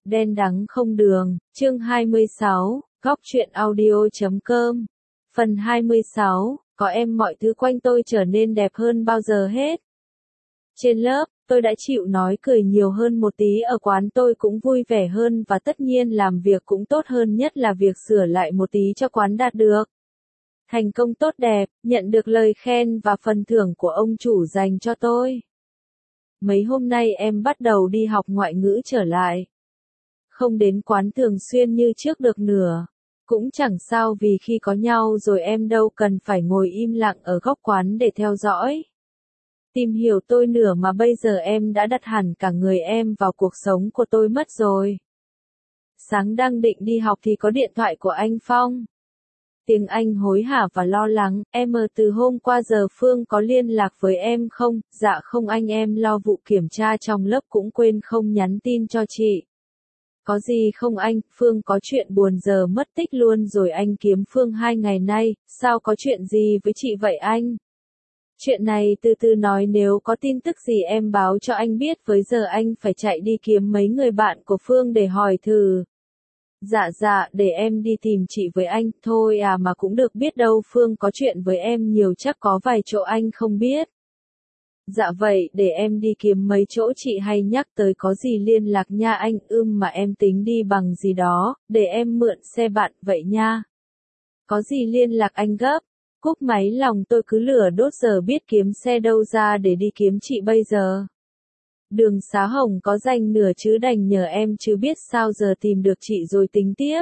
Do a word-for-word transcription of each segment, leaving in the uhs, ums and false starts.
Đen đắng không đường, chương hai mươi sáu, góc truyện audio chấm com. Phần hai mươi sáu, có em mọi thứ quanh tôi trở nên đẹp hơn bao giờ hết. Trên lớp, tôi đã chịu nói cười nhiều hơn một tí, ở quán tôi cũng vui vẻ hơn và tất nhiên làm việc cũng tốt hơn, nhất là việc sửa lại một tí cho quán đạt được thành công tốt đẹp, nhận được lời khen và phần thưởng của ông chủ dành cho tôi. Mấy hôm nay em bắt đầu đi học ngoại ngữ trở lại. Không đến quán thường xuyên như trước được nữa. Cũng chẳng sao, vì khi có nhau rồi em đâu cần phải ngồi im lặng ở góc quán để theo dõi, tìm hiểu tôi nữa, mà bây giờ em đã đặt hẳn cả người em vào cuộc sống của tôi mất rồi. Sáng đang định đi học thì có điện thoại của anh Phong. Tiếng Anh hối hả và lo lắng: em ơi, từ hôm qua giờ Phương có liên lạc với em không? Dạ không anh, em lo vụ kiểm tra trong lớp cũng quên không nhắn tin cho chị. Có gì không anh? Phương có chuyện buồn, giờ mất tích luôn rồi, anh kiếm Phương hai ngày nay. Sao, có chuyện gì với chị vậy anh? Chuyện này từ từ nói, nếu có tin tức gì em báo cho anh biết với, giờ anh phải chạy đi kiếm mấy người bạn của Phương để hỏi thử. Dạ dạ, để em đi tìm chị với anh. Thôi à, mà cũng được, biết đâu Phương có chuyện với em nhiều, chắc có vài chỗ anh không biết. Dạ vậy, để em đi kiếm mấy chỗ chị hay nhắc tới, có gì liên lạc nha anh. Ưm mà em tính đi bằng gì đó, để em mượn xe bạn vậy nha. Có gì liên lạc anh gấp. Cúp máy, lòng tôi cứ lửa đốt, giờ biết kiếm xe đâu ra để đi kiếm chị bây giờ. Đường xá hồng có danh nửa chứ, đành nhờ em chứ biết sao giờ, tìm được chị rồi tính tiếp.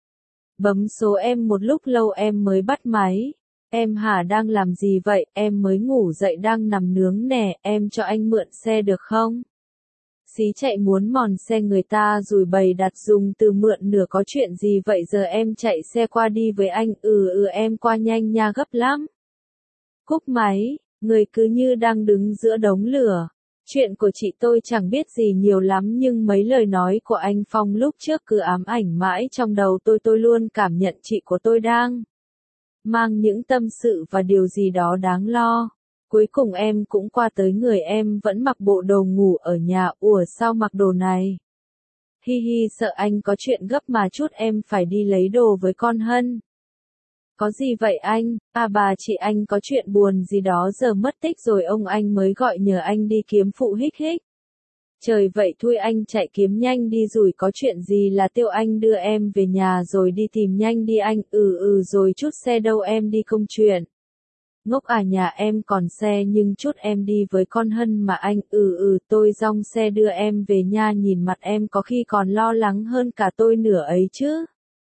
Bấm số em một lúc lâu em mới bắt máy. Em hả, đang làm gì vậy? Em mới ngủ dậy đang nằm nướng nè, em cho anh mượn xe được không? Xí chạy muốn mòn xe người ta rồi bày đặt dùng từ mượn nửa, có chuyện gì vậy? Giờ em chạy xe qua đi với anh. Ừ ừ em qua nhanh nha, gấp lắm. Cúp máy, người cứ như đang đứng giữa đống lửa. Chuyện của chị tôi chẳng biết gì nhiều lắm, nhưng mấy lời nói của anh Phong lúc trước cứ ám ảnh mãi trong đầu tôi. Tôi luôn cảm nhận chị của tôi đang mang những tâm sự và điều gì đó đáng lo. Cuối cùng em cũng qua tới, người em vẫn mặc bộ đồ ngủ ở nhà. Ủa sao mặc đồ này? Hi hi, sợ anh có chuyện gấp mà chút, em phải đi lấy đồ với con Hân. Có gì vậy anh? À bà chị anh có chuyện buồn gì đó, giờ mất tích rồi, ông anh mới gọi nhờ anh đi kiếm phụ. Hích hích. Trời vậy thôi anh chạy kiếm nhanh đi, rủi có chuyện gì là Tiêu anh đưa em về nhà rồi, đi tìm nhanh đi anh. Ừ ừ rồi, chút xe đâu em đi công chuyện. Ngốc à, nhà em còn xe nhưng chút em đi với con Hân mà anh. Ừ ừ tôi dong xe đưa em về nha. Nhìn mặt em có khi còn lo lắng hơn cả tôi nữa ấy chứ.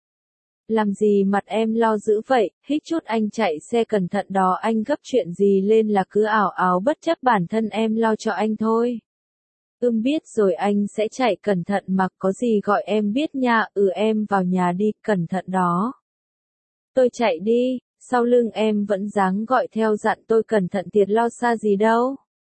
Làm gì mặt em lo dữ vậy? Hít chút anh chạy xe cẩn thận đó, anh gấp chuyện gì lên là cứ ảo áo bất chấp bản thân em lo cho anh thôi. Ưm biết rồi, anh sẽ chạy cẩn thận mà, có gì gọi em biết nha. Ừ em vào nhà đi, cẩn thận đó. Tôi chạy đi, sau lưng em vẫn dáng gọi theo dặn tôi cẩn thận, tiệt lo xa gì đâu.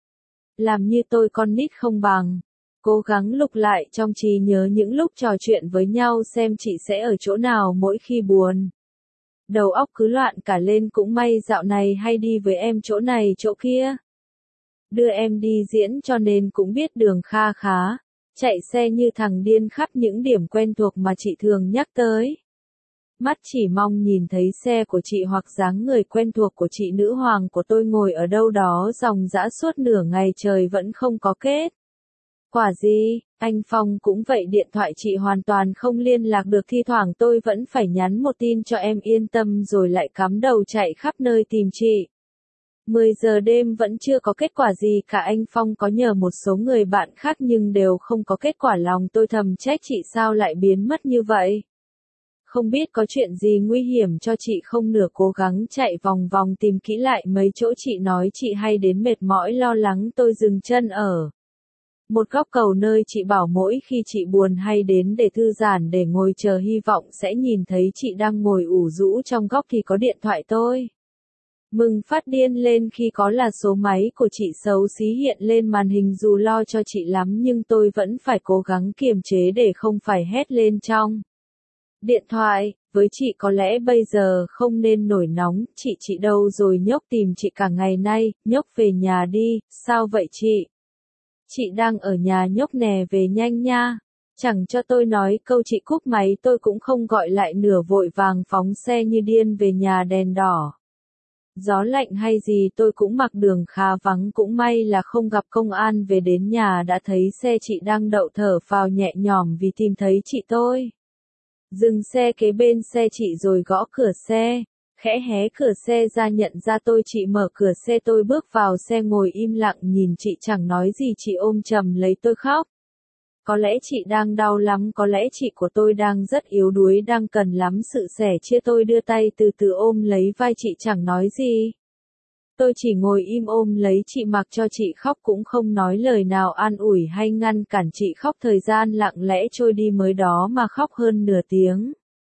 Làm như tôi con nít không bằng. Cố gắng lục lại trong trí nhớ những lúc trò chuyện với nhau xem chị sẽ ở chỗ nào mỗi khi buồn. Đầu óc cứ loạn cả lên, cũng may dạo này hay đi với em chỗ này chỗ kia. Đưa em đi diễn cho nên cũng biết đường kha khá. Chạy xe như thằng điên khắp những điểm quen thuộc mà chị thường nhắc tới. Mắt chỉ mong nhìn thấy xe của chị hoặc dáng người quen thuộc của chị nữ hoàng của tôi ngồi ở đâu đó dòng dã suốt nửa ngày trời vẫn không có kết quả gì. Anh Phong cũng vậy, điện thoại chị hoàn toàn không liên lạc được, thi thoảng tôi vẫn phải nhắn một tin cho em yên tâm rồi lại cắm đầu chạy khắp nơi tìm chị. mười giờ đêm vẫn chưa có kết quả gì cả. Anh Phong có nhờ một số người bạn khác nhưng đều không có kết quả, lòng tôi thầm trách chị sao lại biến mất như vậy. Không biết có chuyện gì nguy hiểm cho chị không, nửa cố gắng chạy vòng vòng tìm kỹ lại mấy chỗ chị nói chị hay đến, mệt mỏi lo lắng tôi dừng chân ở một góc cầu nơi chị bảo mỗi khi chị buồn hay đến để thư giãn, để ngồi chờ hy vọng sẽ nhìn thấy chị đang ngồi ủ rũ trong góc thì có điện thoại tôi. Mừng phát điên lên khi có là số máy của chị xấu xí hiện lên màn hình, dù lo cho chị lắm nhưng tôi vẫn phải cố gắng kiềm chế để không phải hét lên trong điện thoại. Với chị có lẽ bây giờ không nên nổi nóng. Chị chị đâu rồi? Nhóc tìm chị cả ngày nay. Nhóc về nhà đi. Sao vậy chị? Chị đang ở nhà nhóc nè, về nhanh nha. Chẳng cho tôi nói câu chị cúp máy tôi cũng không gọi lại nửa vội vàng phóng xe như điên về nhà đèn đỏ. Gió lạnh hay gì tôi cũng mặc đường khá vắng cũng may là không gặp công an về đến nhà đã thấy xe chị đang đậu thở phào nhẹ nhõm vì tìm thấy chị tôi. Dừng xe kế bên xe chị rồi gõ cửa xe, khẽ hé cửa xe ra nhận ra tôi chị mở cửa xe tôi bước vào xe ngồi im lặng nhìn chị chẳng nói gì chị ôm chầm lấy tôi khóc. Có lẽ chị đang đau lắm, có lẽ chị của tôi đang rất yếu đuối đang cần lắm sự sẻ chia tôi đưa tay từ từ ôm lấy vai chị chẳng nói gì. Tôi chỉ ngồi im ôm lấy chị mặc cho chị khóc cũng không nói lời nào an ủi hay ngăn cản chị khóc thời gian lặng lẽ trôi đi mới đó mà khóc hơn nửa tiếng.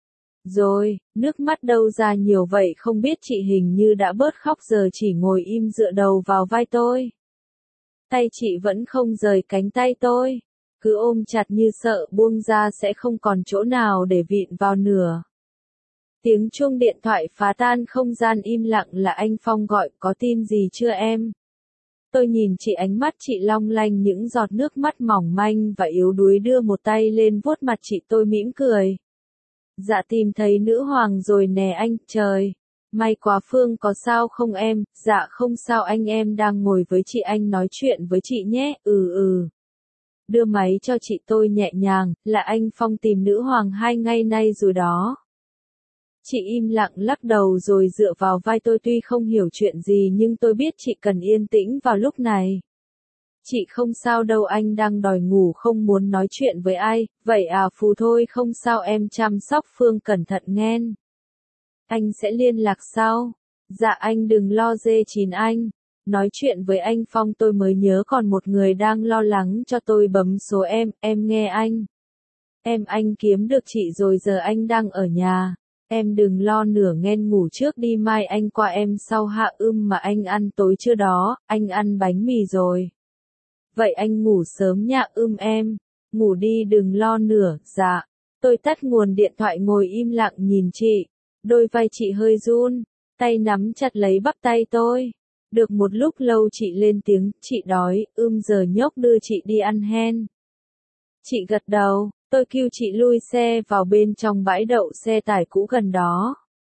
Rồi, nước mắt đâu ra nhiều vậy không biết chị hình như đã bớt khóc giờ chỉ ngồi im dựa đầu vào vai tôi. Tay chị vẫn không rời cánh tay tôi. Cứ ôm chặt như sợ buông ra sẽ không còn chỗ nào để vịn vào nữa. Tiếng chuông điện thoại phá tan không gian im lặng là anh Phong gọi, có tin gì chưa em? Tôi nhìn chị ánh mắt chị long lanh những giọt nước mắt mỏng manh và yếu đuối đưa một tay lên vuốt mặt chị tôi mỉm cười. Dạ tìm thấy nữ hoàng rồi nè anh, trời. May quá Phương có sao không em? Dạ không sao anh em đang ngồi với chị anh nói chuyện với chị nhé, ừ ừ. Đưa máy cho chị tôi nhẹ nhàng, là anh Phong tìm nữ hoàng hai ngày nay rồi đó. Chị im lặng lắc đầu rồi dựa vào vai tôi tuy không hiểu chuyện gì nhưng tôi biết chị cần yên tĩnh vào lúc này. Chị không sao đâu anh đang đòi ngủ không muốn nói chuyện với ai, vậy à phù thôi không sao em chăm sóc Phương cẩn thận nghen. Anh sẽ liên lạc sau. Dạ anh đừng lo dê chín anh. Nói chuyện với anh Phong tôi mới nhớ còn một người đang lo lắng cho tôi bấm số em, em nghe anh. Em anh kiếm được chị rồi giờ anh đang ở nhà. Em đừng lo nửa nghen ngủ trước đi mai anh qua em sau hạ ưm mà anh ăn tối chưa đó, anh ăn bánh mì rồi. Vậy anh ngủ sớm nha ưm em. Ngủ đi đừng lo nửa, dạ. Tôi tắt nguồn điện thoại ngồi im lặng nhìn chị. Đôi vai chị hơi run, tay nắm chặt lấy bắp tay tôi. Được một lúc lâu chị lên tiếng, chị đói, ưm giờ nhóc đưa chị đi ăn hen. Chị gật đầu, tôi kêu chị lui xe vào bên trong bãi đậu xe tải cũ gần đó.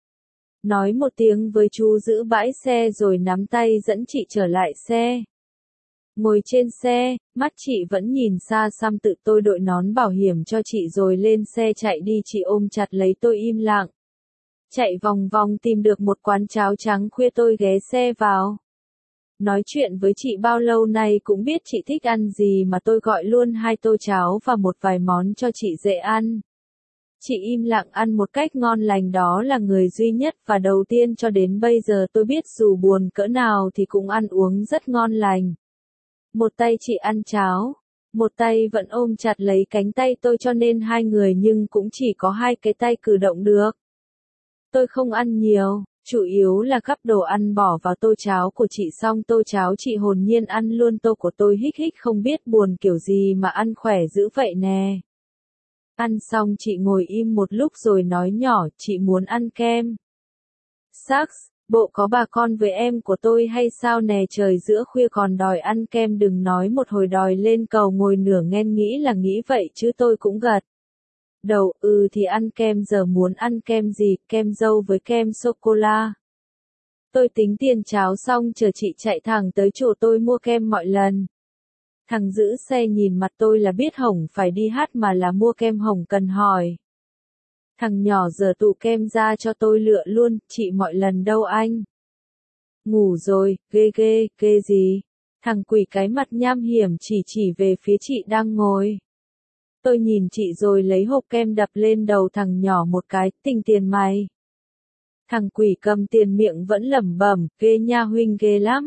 Nói một tiếng với chú giữ bãi xe rồi nắm tay dẫn chị trở lại xe. Ngồi trên xe, mắt chị vẫn nhìn xa xăm tự tôi đội nón bảo hiểm cho chị rồi lên xe chạy đi chị ôm chặt lấy tôi im lặng. Chạy vòng vòng tìm được một quán cháo trắng khuya tôi ghé xe vào. Nói chuyện với chị bao lâu nay cũng biết chị thích ăn gì mà tôi gọi luôn hai tô cháo và một vài món cho chị dễ ăn. Chị im lặng ăn một cách ngon lành đó là người duy nhất và đầu tiên cho đến bây giờ tôi biết dù buồn cỡ nào thì cũng ăn uống rất ngon lành. Một tay chị ăn cháo, một tay vẫn ôm chặt lấy cánh tay tôi cho nên hai người nhưng cũng chỉ có hai cái tay cử động được. Tôi không ăn nhiều, chủ yếu là gắp đồ ăn bỏ vào tô cháo của chị xong tô cháo chị hồn nhiên ăn luôn tô của tôi hích hích không biết buồn kiểu gì mà ăn khỏe dữ vậy nè. Ăn xong chị ngồi im một lúc rồi nói nhỏ chị muốn ăn kem. Saks, bộ có bà con với em của tôi hay sao nè trời giữa khuya còn đòi ăn kem đừng nói một hồi đòi lên cầu ngồi nửa nghen nghĩ là nghĩ vậy chứ tôi cũng gật. Đầu, ừ thì ăn kem giờ muốn ăn kem gì, kem dâu với kem sô-cô-la. Tôi tính tiền cháo xong chờ chị chạy thẳng tới chỗ tôi mua kem mọi lần. Thằng giữ xe nhìn mặt tôi là biết Hồng phải đi hát mà là mua kem Hồng cần hỏi. Thằng nhỏ giờ tụ kem ra cho tôi lựa luôn, chị mọi lần đâu anh? Ngủ rồi, ghê ghê, ghê gì? Thằng quỷ cái mặt nham hiểm chỉ chỉ về phía chị đang ngồi. Tôi nhìn chị rồi lấy hộp kem đập lên đầu thằng nhỏ một cái, tình tiền mày. Thằng quỷ cầm tiền miệng vẫn lẩm bẩm, ghê nha huynh ghê lắm.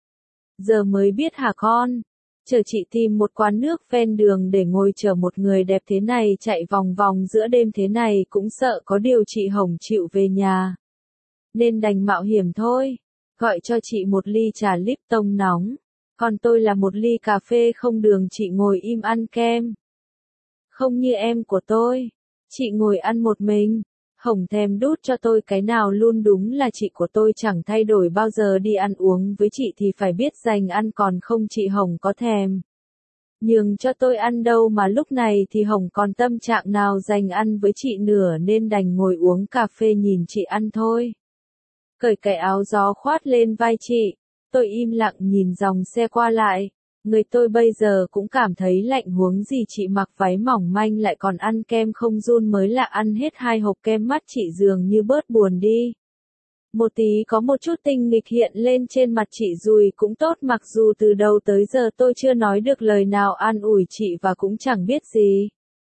Giờ mới biết hả con? Chờ chị tìm một quán nước ven đường để ngồi chờ một người đẹp thế này chạy vòng vòng giữa đêm thế này cũng sợ có điều chị Hồng chịu về nhà. Nên đành mạo hiểm thôi. Gọi cho chị một ly trà Lipton nóng. Còn tôi là một ly cà phê không đường chị ngồi im ăn kem. Không như em của tôi. Chị ngồi ăn một mình. Hồng thèm đút cho tôi cái nào luôn đúng là chị của tôi chẳng thay đổi bao giờ đi ăn uống với chị thì phải biết dành ăn còn không chị Hồng có thèm. nhường cho tôi ăn đâu mà lúc này thì Hồng còn tâm trạng nào dành ăn với chị nữa nên đành ngồi uống cà phê nhìn chị ăn thôi. Cởi cái áo gió khoát lên vai chị, tôi im lặng nhìn dòng xe qua lại. Người tôi bây giờ cũng cảm thấy lạnh huống gì chị mặc váy mỏng manh lại còn ăn kem không run mới lạ, ăn hết hai hộp kem mắt chị dường như bớt buồn đi. Một tí có một chút tinh nghịch hiện lên trên mặt chị Dùi cũng tốt, mặc dù từ đầu tới giờ tôi chưa nói được lời nào an ủi chị và cũng chẳng biết gì.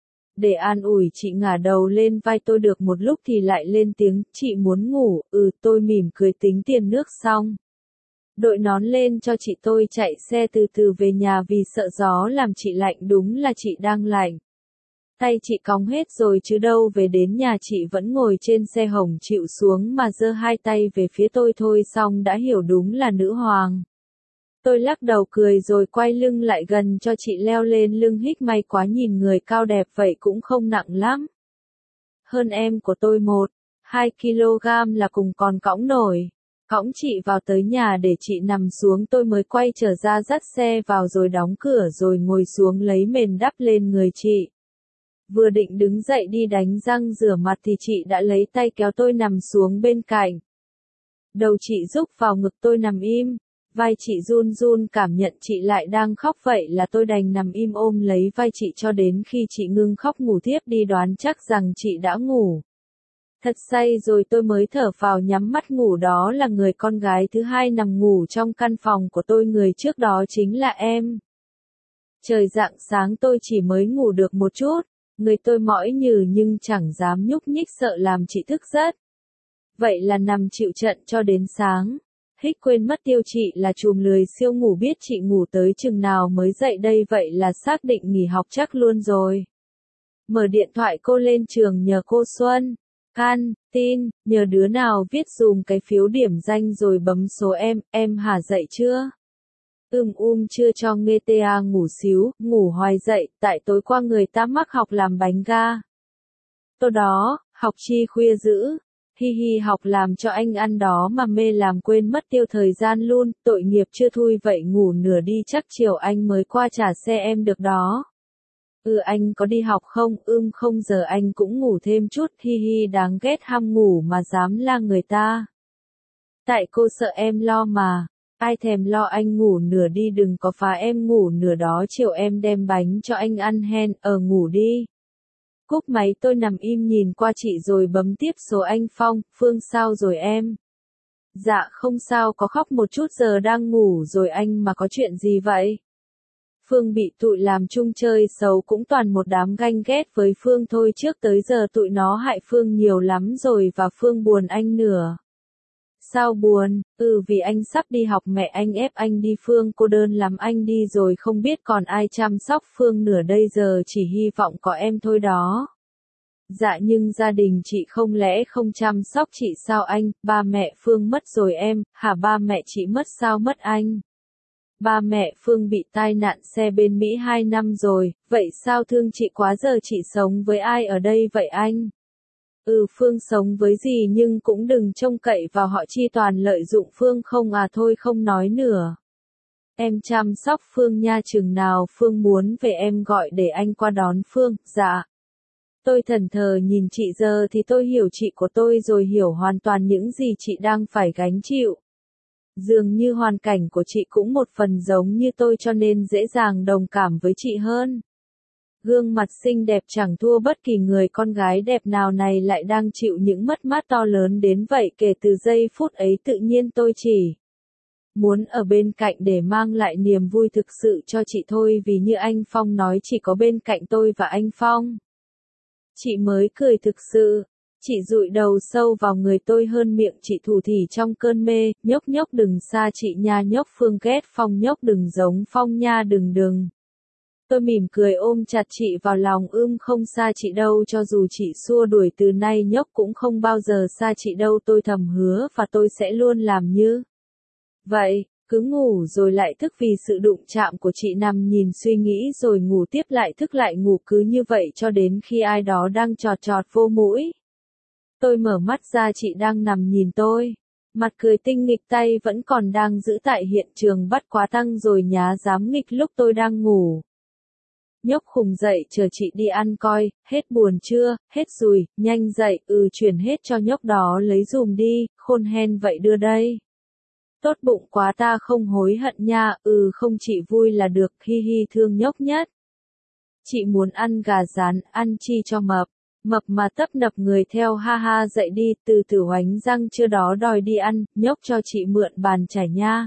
Để an ủi chị ngả đầu lên vai tôi được một lúc thì lại lên tiếng, chị muốn ngủ, ừ tôi mỉm cười tính tiền nước xong. Đội nón lên cho chị, tôi chạy xe từ từ về nhà vì sợ gió làm chị lạnh, đúng là chị đang lạnh. Tay chị cóng hết rồi chứ đâu, về đến nhà chị vẫn ngồi trên xe Hồng chịu xuống mà giơ hai tay về phía tôi thôi xong đã hiểu đúng là nữ hoàng. Tôi lắc đầu cười rồi quay lưng lại gần cho chị leo lên lưng, hích may quá nhìn người cao đẹp vậy cũng không nặng lắm. Hơn em của tôi một, hai ki lô gam là cùng còn cõng nổi. Cõng chị vào tới nhà để chị nằm xuống tôi mới quay trở ra dắt xe vào rồi đóng cửa rồi ngồi xuống lấy mền đắp lên người chị. Vừa định đứng dậy đi đánh răng rửa mặt thì chị đã lấy tay kéo tôi nằm xuống bên cạnh. Đầu chị rúc vào ngực tôi nằm im, vai chị run run cảm nhận chị lại đang khóc vậy là tôi đành nằm im ôm lấy vai chị cho đến khi chị ngưng khóc ngủ thiếp đi, đoán chắc rằng chị đã ngủ thật say rồi tôi mới thở phào nhắm mắt ngủ. Đó là người con gái thứ hai nằm ngủ trong căn phòng của tôi, người trước đó chính là em. Trời rạng sáng tôi chỉ mới ngủ được một chút, người tôi mỏi nhừ nhưng chẳng dám nhúc nhích sợ làm chị thức giấc. Vậy là nằm chịu trận cho đến sáng. Hích quên mất tiêu chị là chùm lười siêu ngủ, biết chị ngủ tới chừng nào mới dậy đây, vậy là xác định nghỉ học chắc luôn rồi. Mở điện thoại cô lên trường nhờ cô Xuân. Can, tin, nhờ đứa nào viết dùm cái phiếu điểm danh rồi bấm số em, em hả dậy chưa? Ừm um chưa cho nghe ta ngủ xíu, ngủ hoài dậy, tại tối qua người ta mắc học làm bánh ga. Tô đó, học chi khuya dữ, hi hi học làm cho anh ăn đó mà mê làm quên mất tiêu thời gian luôn, tội nghiệp chưa thui vậy ngủ nửa đi chắc chiều anh mới qua trả xe em được đó. Ừ anh có đi học không? Ưm không giờ anh cũng ngủ thêm chút, hi hi đáng ghét ham ngủ mà dám la người ta. Tại cô sợ em lo mà, ai thèm lo anh ngủ nửa đi đừng có phá em ngủ nửa đó, chiều em đem bánh cho anh ăn hen, ờ ngủ đi. Cúp máy tôi nằm im nhìn qua chị rồi bấm tiếp số anh Phong, Phương sao rồi em? Dạ không sao, có khóc một chút, giờ đang ngủ rồi anh mà có chuyện gì vậy? Phương bị tụi làm chung chơi xấu cũng toàn một đám ganh ghét với Phương thôi, trước tới giờ tụi nó hại Phương nhiều lắm rồi và Phương buồn anh nửa. Sao buồn? Ừ vì anh sắp đi học, mẹ anh ép anh đi, Phương cô đơn lắm, anh đi rồi không biết còn ai chăm sóc Phương nữa đây, giờ chỉ hy vọng có em thôi đó. Dạ nhưng gia đình chị không lẽ không chăm sóc chị sao anh? Ba mẹ Phương mất rồi em, hả ba mẹ chị mất sao mất anh? Ba mẹ Phương bị tai nạn xe bên Mỹ hai năm rồi, vậy sao thương chị quá, giờ chị sống với ai ở đây vậy anh? Ừ Phương sống với dì nhưng cũng đừng trông cậy vào họ, chi toàn lợi dụng Phương không à, thôi không nói nữa. Em chăm sóc Phương nha, chừng nào Phương muốn về em gọi để anh qua đón Phương, dạ. Tôi thẫn thờ nhìn chị, giờ thì tôi hiểu chị của tôi rồi, hiểu hoàn toàn những gì chị đang phải gánh chịu. Dường như hoàn cảnh của chị cũng một phần giống như tôi cho nên dễ dàng đồng cảm với chị hơn. Gương mặt xinh đẹp chẳng thua bất kỳ người con gái đẹp nào này lại đang chịu những mất mát to lớn đến vậy, kể từ giây phút ấy tự nhiên tôi chỉ muốn ở bên cạnh để mang lại niềm vui thực sự cho chị thôi, vì như anh Phong nói chỉ có bên cạnh tôi và anh Phong chị mới cười thực sự. Chị dụi đầu sâu vào người tôi hơn miệng chị thủ thỉ trong cơn mê, nhốc nhốc đừng xa chị nha, nhốc Phương ghét Phong, nhốc đừng giống Phong nha, đừng đừng. Tôi mỉm cười ôm chặt chị vào lòng, ưm không xa chị đâu, cho dù chị xua đuổi từ nay nhốc cũng không bao giờ xa chị đâu, tôi thầm hứa và tôi sẽ luôn làm như vậy. Cứ ngủ rồi lại thức vì sự đụng chạm của chị, nằm nhìn suy nghĩ rồi ngủ tiếp lại thức lại ngủ, cứ như vậy cho đến khi ai đó đang chọt chọt vô mũi. Tôi mở mắt ra, chị đang nằm nhìn tôi. Mặt cười tinh nghịch, tay vẫn còn đang giữ tại hiện trường, bắt quá tăng rồi nhá, dám nghịch lúc tôi đang ngủ. Nhóc khùng dậy chờ chị đi ăn coi, hết buồn chưa, hết rồi, nhanh dậy, ừ chuyển hết cho nhóc đó lấy dùm đi, khôn hen vậy đưa đây. Tốt bụng quá ta không hối hận nha, ừ không chị vui là được, hi hi thương nhóc nhất. Chị muốn ăn gà rán, ăn chi cho mập. Mập mà tấp nập người theo ha ha dậy đi, từ từ oánh răng chưa đó đòi đi ăn, nhóc cho chị mượn bàn chải nha.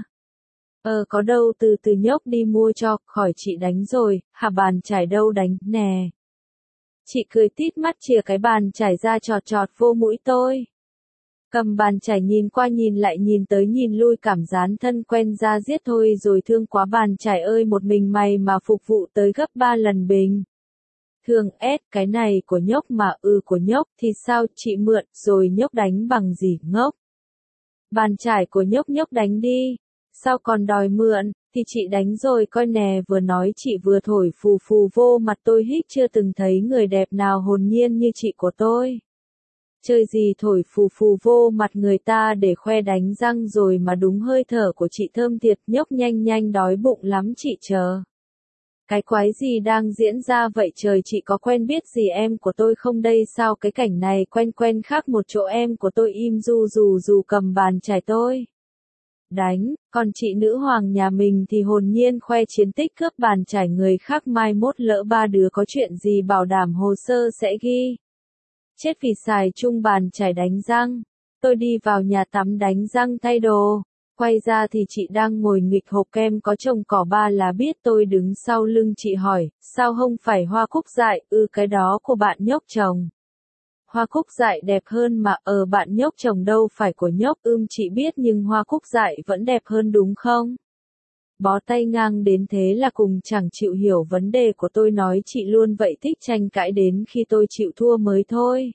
Ờ có đâu từ từ nhóc đi mua cho, khỏi chị đánh rồi, hả bàn chải đâu đánh, nè. Chị cười tít mắt chìa cái bàn chải ra chọt chọt vô mũi tôi. Cầm bàn chải nhìn qua nhìn lại nhìn tới nhìn lui cảm dán thân quen ra giết thôi rồi thương quá bàn chải ơi một mình mày mà phục vụ tới gấp ba lần bình. Thương ép cái này của nhóc mà ừ của nhóc thì sao chị mượn rồi nhóc đánh bằng gì ngốc. Bàn chải của nhóc nhóc đánh đi. Sao còn đòi mượn, thì chị đánh rồi coi nè vừa nói chị vừa thổi phù phù vô mặt tôi hít chưa từng thấy người đẹp nào hồn nhiên như chị của tôi. Chơi gì thổi phù phù vô mặt người ta để khoe đánh răng rồi mà đúng hơi thở của chị thơm thiệt nhóc nhanh nhanh đói bụng lắm chị chờ. Cái quái gì đang diễn ra vậy trời chị có quen biết gì em của tôi không đây sao cái cảnh này quen quen khác một chỗ em của tôi im du dù dù cầm bàn chải tôi. Đánh, còn chị nữ hoàng nhà mình thì hồn nhiên khoe chiến tích cướp bàn chải người khác mai mốt lỡ ba đứa có chuyện gì bảo đảm hồ sơ sẽ ghi. Chết vì xài chung bàn chải đánh răng. Tôi đi vào nhà tắm đánh răng thay đồ. Quay ra thì chị đang ngồi nghịch hộp kem có trồng cỏ ba lá biết tôi đứng sau lưng chị hỏi, sao không phải hoa cúc dại, ừ cái đó của bạn nhóc chồng. Hoa cúc dại đẹp hơn mà, ờ bạn nhóc chồng đâu phải của nhóc, ưm chị biết nhưng hoa cúc dại vẫn đẹp hơn đúng không? Bó tay ngang đến thế là cùng chẳng chịu hiểu vấn đề của tôi nói chị luôn vậy thích tranh cãi đến khi tôi chịu thua mới thôi.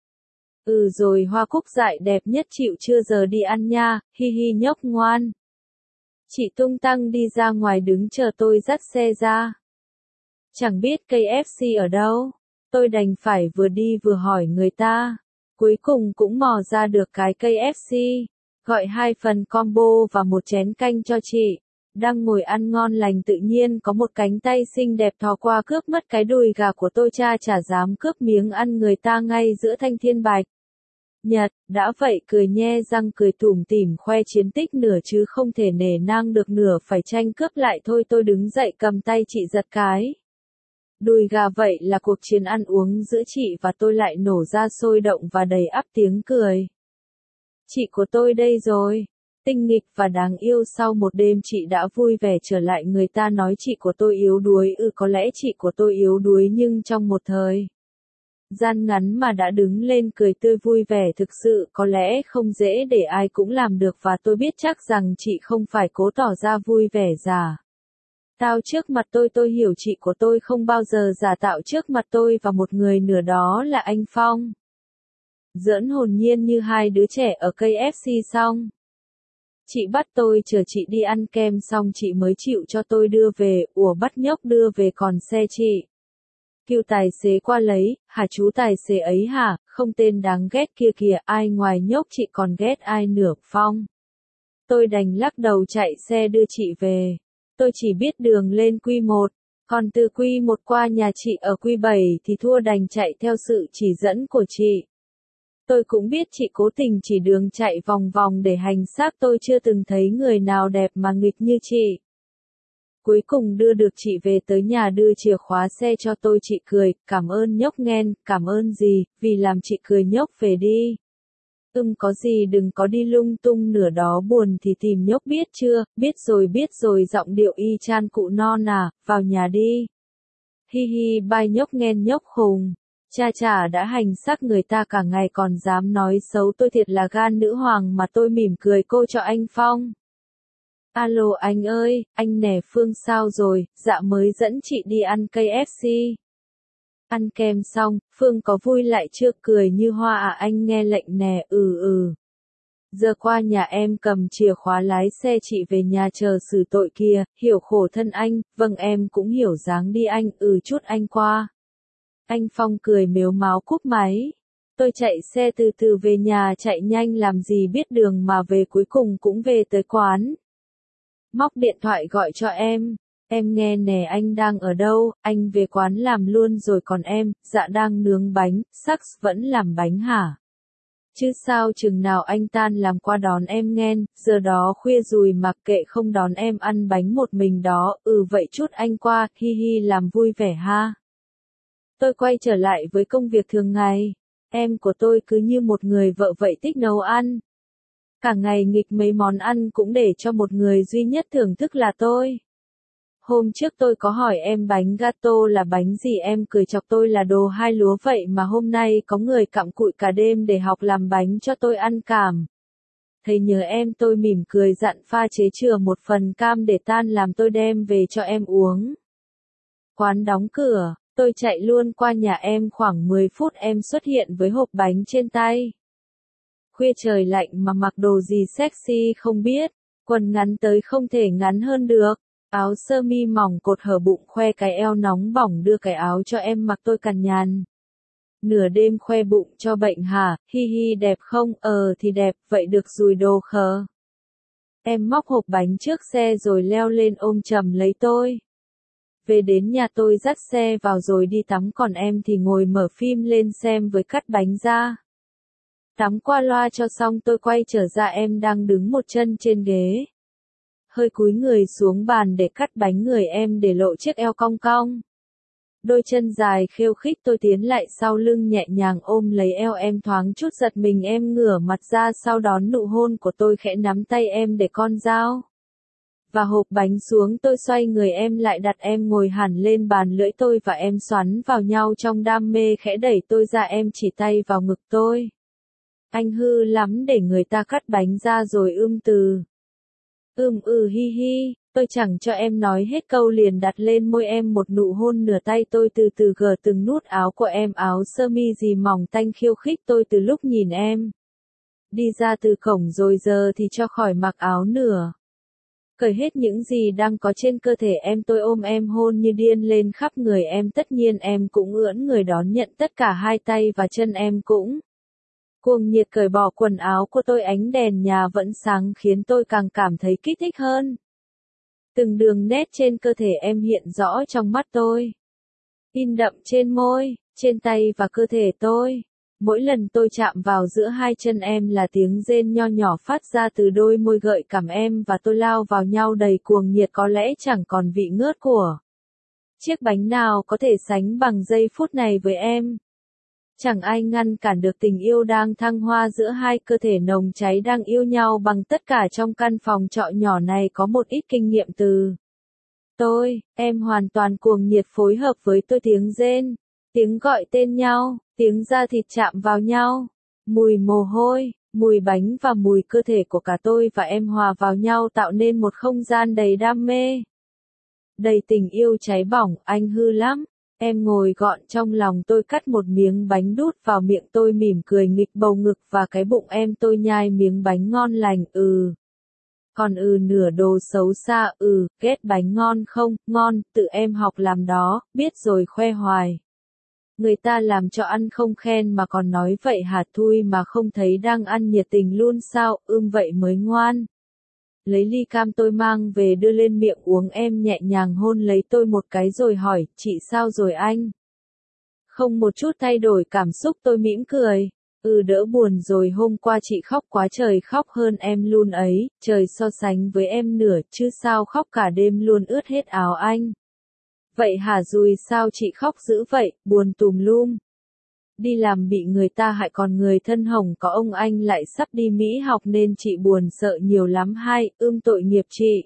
Ừ rồi hoa cúc dại đẹp nhất chịu chưa giờ đi ăn nha, hi hi nhóc ngoan. Chị tung tăng đi ra ngoài đứng chờ tôi dắt xe ra. Chẳng biết cây ép xê ở đâu, tôi đành phải vừa đi vừa hỏi người ta. Cuối cùng cũng mò ra được cái cây ép xê, gọi hai phần combo và một chén canh cho chị. Đang ngồi ăn ngon lành tự nhiên có một cánh tay xinh đẹp thò qua cướp mất cái đùi gà của tôi cha chả dám cướp miếng ăn người ta ngay giữa thanh thiên bạch nhật, đã vậy cười nhe răng cười tủm tỉm khoe chiến tích nửa chứ không thể nể nang được nửa phải tranh cướp lại thôi tôi đứng dậy cầm tay chị giật cái. Đùi gà vậy là cuộc chiến ăn uống giữa chị và tôi lại nổ ra sôi động và đầy ắp tiếng cười. Chị của tôi đây rồi. Tinh nghịch và đáng yêu sau một đêm chị đã vui vẻ trở lại người ta nói chị của tôi yếu đuối ừ có lẽ chị của tôi yếu đuối nhưng trong một thời gian ngắn mà đã đứng lên cười tươi vui vẻ thực sự có lẽ không dễ để ai cũng làm được và tôi biết chắc rằng chị không phải cố tỏ ra vui vẻ giả. Tao trước mặt tôi tôi hiểu chị của tôi không bao giờ giả tạo trước mặt tôi và một người nữa đó là anh Phong. Giỡn hồn nhiên như hai đứa trẻ ở cây ép xê xong. Chị bắt tôi chờ chị đi ăn kem xong chị mới chịu cho tôi đưa về, ủa bắt nhóc đưa về còn xe chị. Kêu tài xế qua lấy, hả chú tài xế ấy hả, không tên đáng ghét kia kìa, ai ngoài nhóc chị còn ghét ai nửa Phong. Tôi đành lắc đầu chạy xe đưa chị về. Tôi chỉ biết đường lên quy một, còn từ quy một qua nhà chị ở quy bảy thì thua đành chạy theo sự chỉ dẫn của chị. Tôi cũng biết chị cố tình chỉ đường chạy vòng vòng để hành xác tôi chưa từng thấy người nào đẹp mà nghịch như chị. Cuối cùng đưa được chị về tới nhà đưa chìa khóa xe cho tôi chị cười, cảm ơn nhóc nghen, cảm ơn gì, vì làm chị cười nhóc về đi. Ừm có gì đừng có đi lung tung nửa đó buồn thì tìm nhóc biết chưa, biết rồi biết rồi giọng điệu y chan cụ non à, vào nhà đi. Hi hi bye nhóc nghen nhóc khùng. Cha chả đã hành xác người ta cả ngày còn dám nói xấu tôi thiệt là gan nữ hoàng mà tôi mỉm cười cô cho anh Phong. Alo anh ơi, anh nè Phương sao rồi, dạ mới dẫn chị đi ăn cây ép xê. Ăn kem xong, Phương có vui lại chưa cười như hoa à anh nghe lệnh nè ừ ừ. Giờ qua nhà em cầm chìa khóa lái xe chị về nhà chờ xử tội kia, hiểu khổ thân anh, vâng em cũng hiểu dáng đi anh, ừ chút anh qua. Anh Phong cười mếu máo cúp máy. Tôi chạy xe từ từ về nhà chạy nhanh làm gì biết đường mà về cuối cùng cũng về tới quán. Móc điện thoại gọi cho em. Em nghe nè, anh đang ở đâu, anh về quán làm luôn rồi còn em, dạ đang nướng bánh, Sax vẫn làm bánh hả? Chứ sao chừng nào anh tan làm qua đón em nghen, giờ đó khuya rùi mặc kệ không đón em ăn bánh một mình đó, ừ vậy chút anh qua, hi hi làm vui vẻ ha. Tôi quay trở lại với công việc thường ngày, em của tôi cứ như một người vợ vậy thích nấu ăn. Cả ngày nghịch mấy món ăn cũng để cho một người duy nhất thưởng thức là tôi. Hôm trước tôi có hỏi em bánh gato là bánh gì em cười chọc tôi là đồ hai lúa vậy mà hôm nay có người cặm cụi cả đêm để học làm bánh cho tôi ăn cảm. Thấy nhớ em tôi mỉm cười dặn pha chế chừa một phần cam để tan làm tôi đem về cho em uống. Quán đóng cửa, tôi chạy luôn qua nhà em khoảng mười phút em xuất hiện với hộp bánh trên tay. Khuya trời lạnh mà mặc đồ gì sexy không biết, quần ngắn tới không thể ngắn hơn được. Áo sơ mi mỏng cột hở bụng khoe cái eo nóng bỏng đưa cái áo cho em mặc tôi cằn nhằn. Nửa đêm khoe bụng cho bệnh hả, hi hi đẹp không, ờ thì đẹp, vậy được rồi đồ khờ. Em móc hộp bánh trước xe rồi leo lên ôm chầm lấy tôi. Về đến nhà tôi dắt xe vào rồi đi tắm còn em thì ngồi mở phim lên xem với cắt bánh ra. Tắm qua loa cho xong tôi quay trở ra em đang đứng một chân trên ghế. Hơi cúi người xuống bàn để cắt bánh người em để lộ chiếc eo cong cong. Đôi chân dài khêu khích tôi tiến lại sau lưng nhẹ nhàng ôm lấy eo em thoáng chút giật mình em ngửa mặt ra sau đón nụ hôn của tôi khẽ nắm tay em để con dao. Và hộp bánh xuống tôi xoay người em lại đặt em ngồi hẳn lên bàn lưỡi tôi và em xoắn vào nhau trong đam mê khẽ đẩy tôi ra em chỉ tay vào ngực tôi. Anh hư lắm để người ta cắt bánh ra rồi ưm từ. Ưm ừ hi hi, tôi chẳng cho em nói hết câu liền đặt lên môi em một nụ hôn nửa tay tôi từ từ gờ từng nút áo của em áo sơ mi gì mỏng tanh khiêu khích tôi từ lúc nhìn em. Đi ra từ cổng rồi giờ thì cho khỏi mặc áo nửa. Cởi hết những gì đang có trên cơ thể em tôi ôm em hôn như điên lên khắp người em tất nhiên em cũng ưỡn người đón nhận tất cả hai tay và chân em cũng. Cuồng nhiệt cởi bỏ quần áo của tôi ánh đèn nhà vẫn sáng khiến tôi càng cảm thấy kích thích hơn. Từng đường nét trên cơ thể em hiện rõ trong mắt tôi. In đậm trên môi, trên tay và cơ thể tôi. Mỗi lần tôi chạm vào giữa hai chân em là tiếng rên nho nhỏ phát ra từ đôi môi gợi cảm em và tôi lao vào nhau đầy cuồng nhiệt có lẽ chẳng còn vị ngớt của. Chiếc bánh nào có thể sánh bằng giây phút này với em. Chẳng ai ngăn cản được tình yêu đang thăng hoa giữa hai cơ thể nồng cháy đang yêu nhau bằng tất cả trong căn phòng trọ nhỏ này có một ít kinh nghiệm từ tôi, em hoàn toàn cuồng nhiệt phối hợp với tôi tiếng rên, tiếng gọi tên nhau, tiếng da thịt chạm vào nhau, mùi mồ hôi, mùi bánh và mùi cơ thể của cả tôi và em hòa vào nhau tạo nên một không gian đầy đam mê. Đầy tình yêu cháy bỏng, anh hư lắm. Em ngồi gọn trong lòng tôi cắt một miếng bánh đút vào miệng tôi mỉm cười nghịch bầu ngực và cái bụng em tôi nhai miếng bánh ngon lành ừ. Còn ừ nửa đồ xấu xa ừ, ghét bánh ngon không, ngon, tự em học làm đó, biết rồi khoe hoài. Người ta làm cho ăn không khen mà còn nói vậy hả thui mà không thấy đang ăn nhiệt tình luôn sao, ưm vậy mới ngoan. Lấy ly cam tôi mang về đưa lên miệng uống em nhẹ nhàng hôn lấy tôi một cái rồi hỏi, chị sao rồi anh? Không một chút thay đổi cảm xúc tôi mỉm cười. Ừ đỡ buồn rồi hôm qua chị khóc quá trời khóc hơn em luôn ấy, trời so sánh với em nửa chứ sao khóc cả đêm luôn ướt hết áo anh. Vậy hả dùi sao chị khóc dữ vậy, buồn tùm lum. Đi làm bị người ta hại còn người thân hồng có ông anh lại sắp đi Mỹ học nên chị buồn sợ nhiều lắm hai, ưm tội nghiệp chị.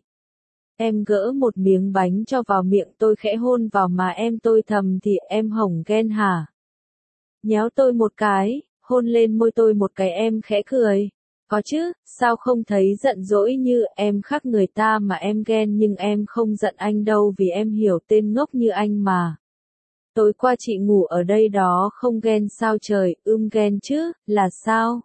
Em gỡ một miếng bánh cho vào miệng tôi khẽ hôn vào mà em tôi thầm thì em hồng ghen hả? Nhéo tôi một cái, hôn lên môi tôi một cái em khẽ cười. Có chứ, sao không thấy giận dỗi như em khác người ta mà em ghen nhưng em không giận anh đâu vì em hiểu tên ngốc như anh mà. Tối qua chị ngủ ở đây đó không ghen sao trời, ưm ghen chứ, là sao?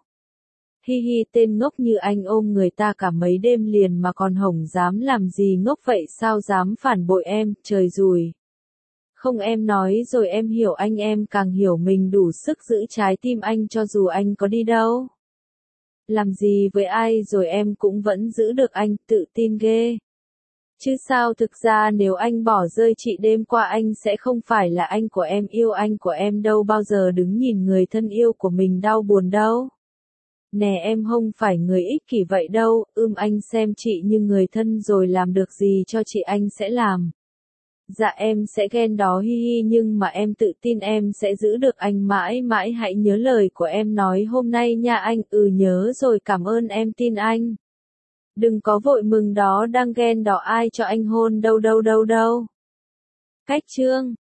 Hi hi tên ngốc như anh ôm người ta cả mấy đêm liền mà còn hổng dám làm gì ngốc vậy sao dám phản bội em, trời rùi. Không em nói rồi em hiểu anh em càng hiểu mình đủ sức giữ trái tim anh cho dù anh có đi đâu. Làm gì với ai rồi em cũng vẫn giữ được anh, tự tin ghê. Chứ sao, thực ra nếu anh bỏ rơi chị đêm qua anh sẽ không phải là anh của em, yêu anh của em đâu bao giờ đứng nhìn người thân yêu của mình đau buồn đâu. Nè em không phải người ích kỷ vậy đâu, ưm anh xem chị như người thân rồi làm được gì cho chị anh sẽ làm. Dạ em sẽ ghen đó hi hi nhưng mà em tự tin em sẽ giữ được anh mãi mãi, hãy nhớ lời của em nói hôm nay nha anh. Ừ nhớ rồi, cảm ơn em, tin anh. Đừng có vội mừng đó, đang ghen đó ai cho anh hôn đâu đâu đâu đâu. Cách chương